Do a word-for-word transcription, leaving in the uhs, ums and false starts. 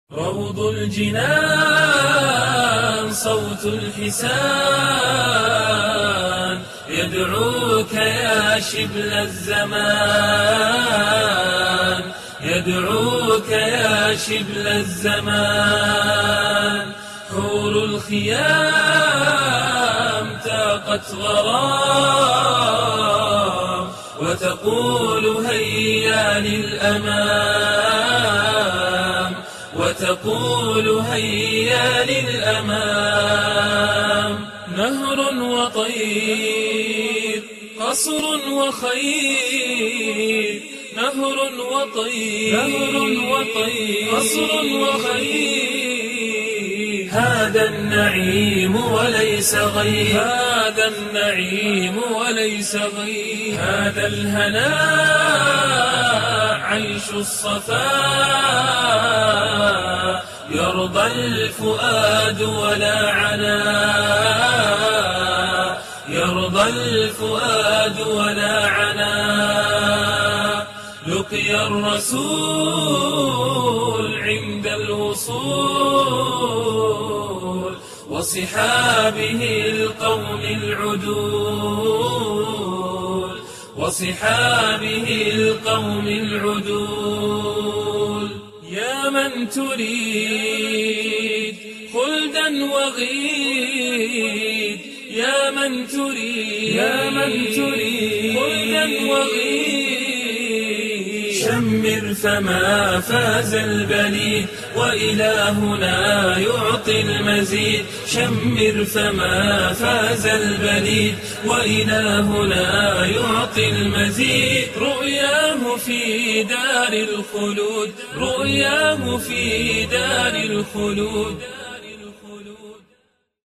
روض الجنان صوت الحسان يدعوك يا شبل الزمان، يدعوك يا شبل الزمان. حور الخيام تاقت غرام وتقول هيا للأمام، وتقول هيا للأمام. نهر وطير، قصر وخير، نهر وطير، نهر وطير، قصر وخير. هذا النعيم وليس غير، هذا النعيم وليس غير. هذا الهناء عيش الصفاء، يرضى الفؤاد ولا عنا، يرضى الفؤاد ولا عنا. لقي الرسول عند الوصول وصحابه القوم العدول، وصحابه القوم العدول. يا من تريد خلدا وغيد، يا من تريد، يا من تريد خلدا وغيد. شمر فما فاز البليد وإلهنا يعطي المزيد. شمر فما فاز البليد وإلهنا يعطي المزيد. رؤياه في دار الخلود، رؤياه في دار الخلود.